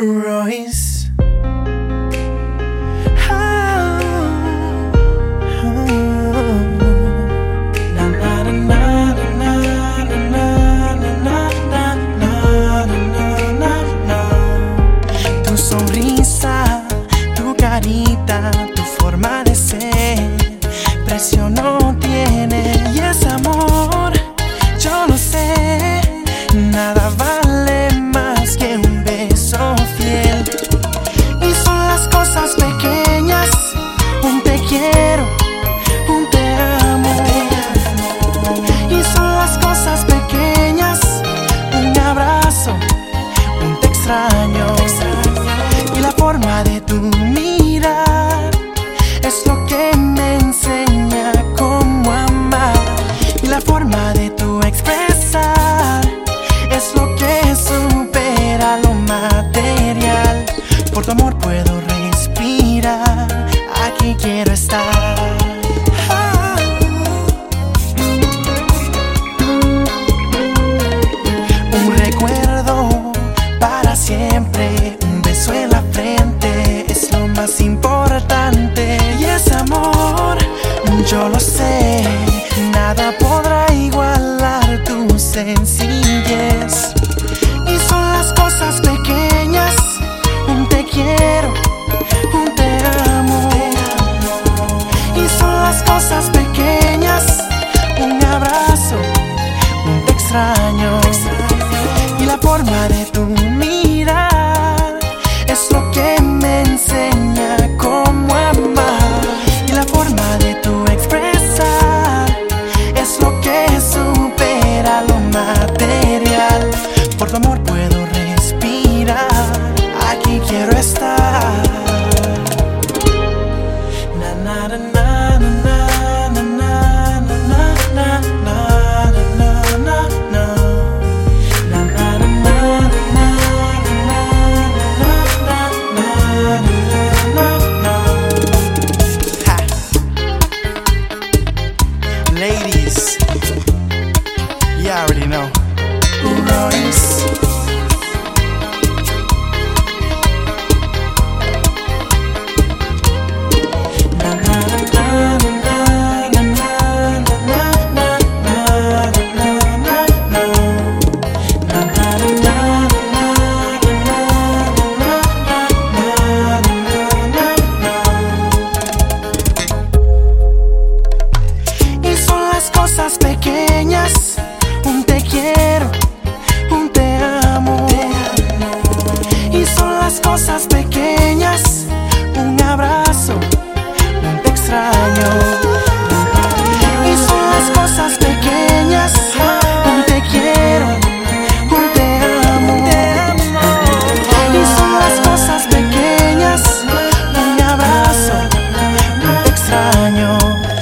Royce. Tu sonrisa, tu carita, tu forma de ser, precio no tiene. Y ese amor, yo lo sé, nada vale más que un beso fiel. Y son las cosas pequeñas, un te quiero, un te amo. Y son las cosas pequeñas, un abrazo, un te extraño. Y la forma de tu mirar es lo que me enseña cómo amar. Y la forma de tu expresar es lo que supera lo material. Por tu amor puedo respirar, aquí quiero estar. Un recuerdo para siempre, un beso en la frente es lo más importante. Y ese amor, yo lo sé, nada podrá igualar tu sencillez. Y son las cosas pequeñas, un te quiero, un te amo. Y son las cosas pequeñas, un abrazo, un te extraño. Y la forma de tu mirar es lo que me enseña cómo amar. Y la forma de tu expresar es lo que supera lo material. Por tu amor puedo respirar, aquí quiero estar. Na na na na na na na na na na na na. Ladies, you already know. Royce. Y son las cosas pequeñas, un te quiero, un te amo. Y son las cosas pequeñas, un abrazo, un te extraño. Y son las cosas pequeñas, un te quiero, un te amo. Y son las cosas pequeñas, un abrazo, un te extraño.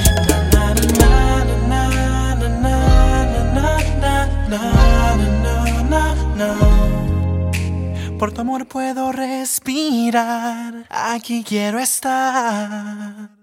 Por tu amor puedo respirar, aquí quiero estar.